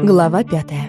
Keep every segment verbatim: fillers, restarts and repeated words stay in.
Глава пятая.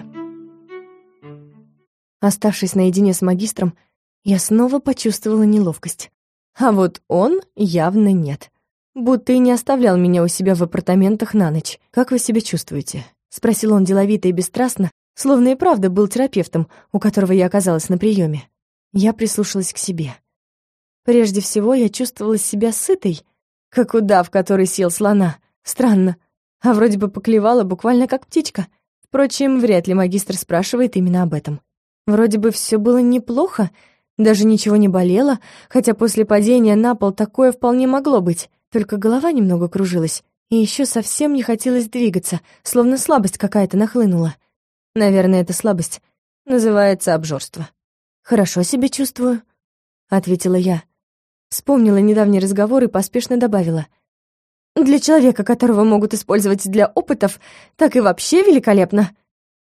Оставшись наедине с магистром, я снова почувствовала неловкость. А вот он явно нет. Будто и не оставлял меня у себя в апартаментах на ночь. «Как вы себя чувствуете?» — спросил он деловито и бесстрастно, словно и правда был терапевтом, у которого я оказалась на приеме. Я прислушалась к себе. Прежде всего, я чувствовала себя сытой, как удав, который съел слона. Странно. А вроде бы поклевала буквально как птичка. Впрочем, вряд ли магистр спрашивает именно об этом. Вроде бы все было неплохо, даже ничего не болело, хотя после падения на пол такое вполне могло быть. Только голова немного кружилась, и еще совсем не хотелось двигаться, словно слабость какая-то нахлынула. Наверное, эта слабость называется обжорство. «Хорошо себя чувствую», — ответила я. Вспомнила недавний разговор и поспешно добавила. «Для человека, которого могут использовать для опытов, так и вообще великолепно».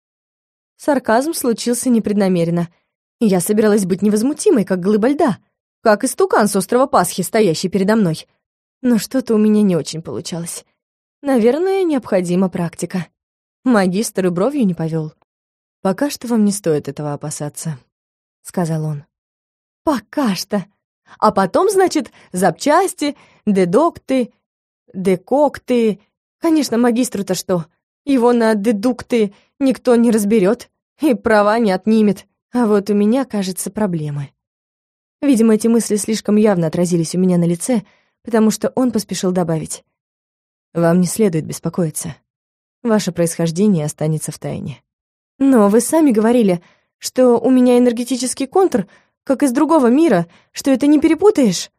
Сарказм случился непреднамеренно. Я собиралась быть невозмутимой, как глыба льда, как истукан с острова Пасхи, стоящий передо мной. Но что-то у меня не очень получалось. Наверное, необходима практика. Магистр и бровью не повел. «Пока что вам не стоит этого опасаться», — сказал он. «Пока что. А потом, значит, запчасти, дедокты, декокты. Конечно, магистру-то что? Его на дедукты никто не разберет и права не отнимет. А вот у меня, кажется, проблемы». Видимо, эти мысли слишком явно отразились у меня на лице, потому что он поспешил добавить. «Вам не следует беспокоиться. Ваше происхождение останется в тайне». «Но вы сами говорили, что у меня энергетический контур, как из другого мира, что это не перепутаешь».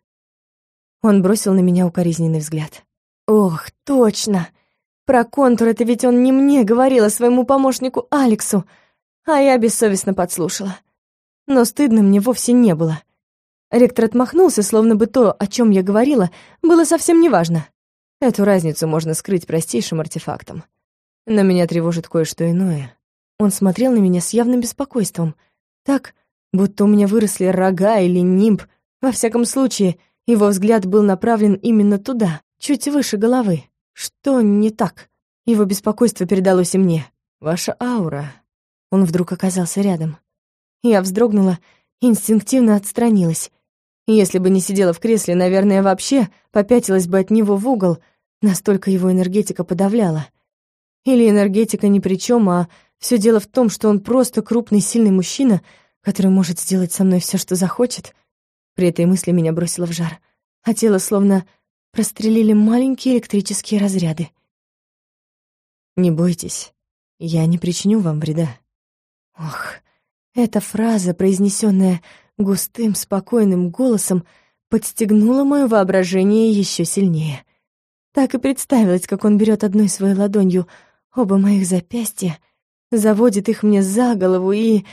Он бросил на меня укоризненный взгляд. «Ох, точно! Про контур это ведь он не мне говорил, а своему помощнику Алексу, а я бессовестно подслушала. Но стыдно мне вовсе не было». Ректор отмахнулся, словно бы то, о чем я говорила, было совсем неважно. Эту разницу можно скрыть простейшим артефактом. Но меня тревожит кое-что иное. Он смотрел на меня с явным беспокойством, так, будто у меня выросли рога или нимб. Во всяком случае, его взгляд был направлен именно туда, чуть выше головы. Что не так? Его беспокойство передалось и мне. «Ваша аура». Он вдруг оказался рядом. Я вздрогнула и инстинктивно отстранилась. Если бы не сидела в кресле, наверное, вообще попятилась бы от него в угол, настолько его энергетика подавляла. Или энергетика ни при чем, а все дело в том, что он просто крупный, сильный мужчина, который может сделать со мной все, что захочет. При этой мысли меня бросило в жар, а тело словно прострелили маленькие электрические разряды. «Не бойтесь, я не причиню вам вреда». Ох, эта фраза, произнесенная густым, спокойным голосом, подстегнула мое воображение еще сильнее. Так и представилось, как он берет одной своей ладонью оба моих запястья, заводит их мне за голову и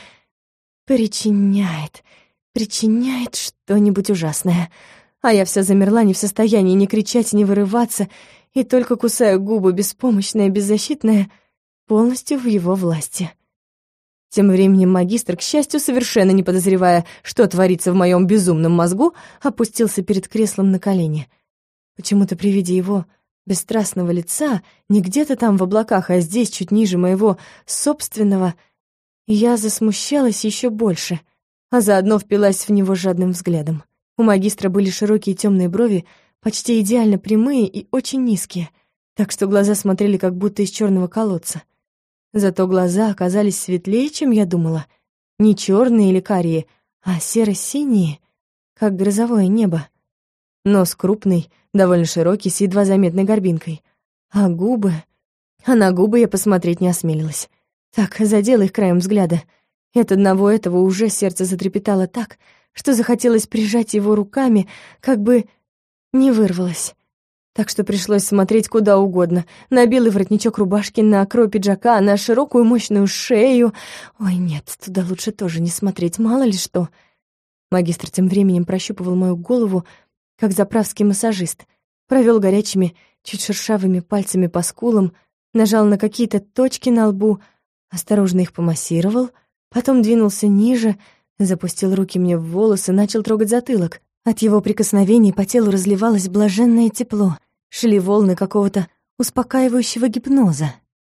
причиняет, причиняет что-нибудь ужасное. А я вся замерла, не в состоянии ни кричать, ни вырываться, и только кусаю губы, беспомощная, беззащитная, полностью в его власти. Тем временем магистр, к счастью, совершенно не подозревая, что творится в моем безумном мозгу, опустился перед креслом на колени. Почему-то при виде его бесстрастного лица, не где-то там в облаках, а здесь, чуть ниже моего собственного, я засмущалась еще больше, а заодно впилась в него жадным взглядом. У магистра были широкие темные брови, почти идеально прямые и очень низкие, так что глаза смотрели как будто из черного колодца. Зато глаза оказались светлее, чем я думала. Не черные или карие, а серо-синие, как грозовое небо. Нос крупный, довольно широкий, с едва заметной горбинкой. А губы... А на губы я посмотреть не осмелилась. Так, задела их краем взгляда. И от одного этого уже сердце затрепетало так, что захотелось прижать его руками, как бы не вырвалось. Так что пришлось смотреть куда угодно. На белый воротничок рубашки, на крой пиджака, на широкую мощную шею. Ой, нет, туда лучше тоже не смотреть, мало ли что. Магистр тем временем прощупывал мою голову, как заправский массажист. Провел горячими, чуть шершавыми пальцами по скулам, нажал на какие-то точки на лбу, осторожно их помассировал, потом двинулся ниже, запустил руки мне в волосы, начал трогать затылок. От его прикосновений по телу разливалось блаженное тепло, шли волны какого-то успокаивающего гипноза.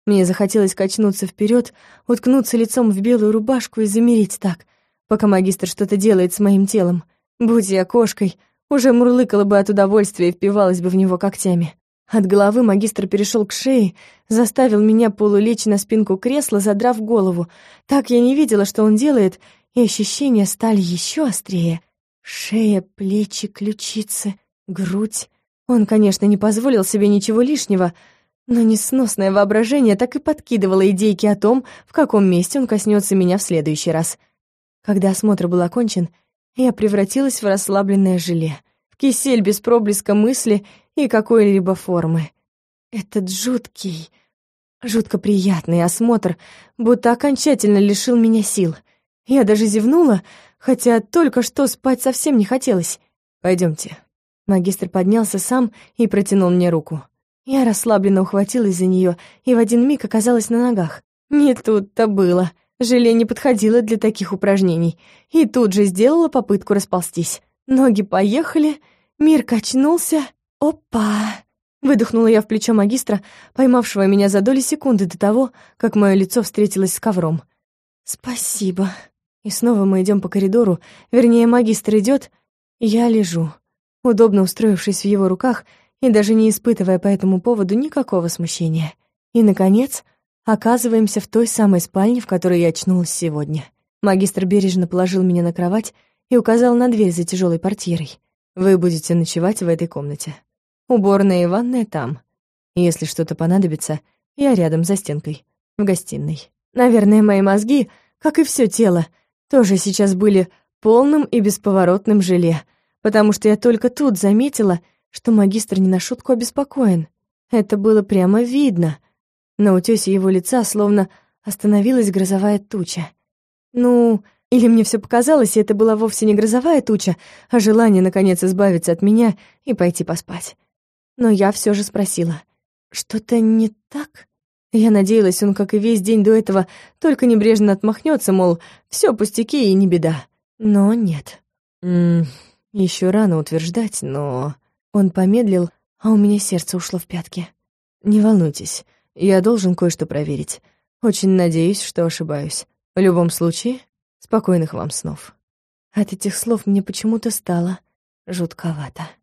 Мне захотелось качнуться вперед, уткнуться лицом в белую рубашку и замереть так, пока магистр что-то делает с моим телом. Будь я кошкой, уже мурлыкала бы от удовольствия и впивалась бы в него когтями. От головы магистр перешел к шее, заставил меня полулечь на спинку кресла, задрав голову. Так я не видела, что он делает, и ощущения стали еще острее. Шея, плечи, ключицы, грудь. Он, конечно, не позволил себе ничего лишнего, но несносное воображение так и подкидывало идейки о том, в каком месте он коснется меня в следующий раз. Когда осмотр был окончен, я превратилась в расслабленное желе, в кисель без проблеска мысли и какой-либо формы. Этот жуткий, жутко приятный осмотр будто окончательно лишил меня сил. Я даже зевнула, хотя только что спать совсем не хотелось. Пойдемте. Магистр поднялся сам и протянул мне руку. Я расслабленно ухватилась за нее и в один миг оказалась на ногах. Не тут-то было. Желе не подходило для таких упражнений, и тут же сделала попытку расползтись. Ноги поехали, мир качнулся. «Опа!» — выдохнула я в плечо магистра, поймавшего меня за доли секунды до того, как мое лицо встретилось с ковром. «Спасибо». И снова мы идем по коридору, вернее, магистр идет, я лежу, удобно устроившись в его руках и даже не испытывая по этому поводу никакого смущения. И, наконец, оказываемся в той самой спальне, в которой я очнулась сегодня. Магистр бережно положил меня на кровать и указал на дверь за тяжелой портьерой. «Вы будете ночевать в этой комнате. Уборная и ванная там. Если что-то понадобится, я рядом за стенкой, в гостиной». Наверное, мои мозги, как и все тело, тоже сейчас были полным и бесповоротным желе, потому что я только тут заметила, что магистр не на шутку обеспокоен. Это было прямо видно. На утёсе его лица словно остановилась грозовая туча. Ну, или мне все показалось, и это была вовсе не грозовая туча, а желание, наконец, избавиться от меня и пойти поспать. Но я все же спросила, что-то не так? Я надеялась, он, как и весь день до этого, только небрежно отмахнется, мол, все пустяки и не беда. Но нет. М-м, еще рано утверждать, но... Он помедлил, а у меня сердце ушло в пятки. «Не волнуйтесь, я должен кое-что проверить. Очень надеюсь, что ошибаюсь. В любом случае, спокойных вам снов». От этих слов мне почему-то стало жутковато.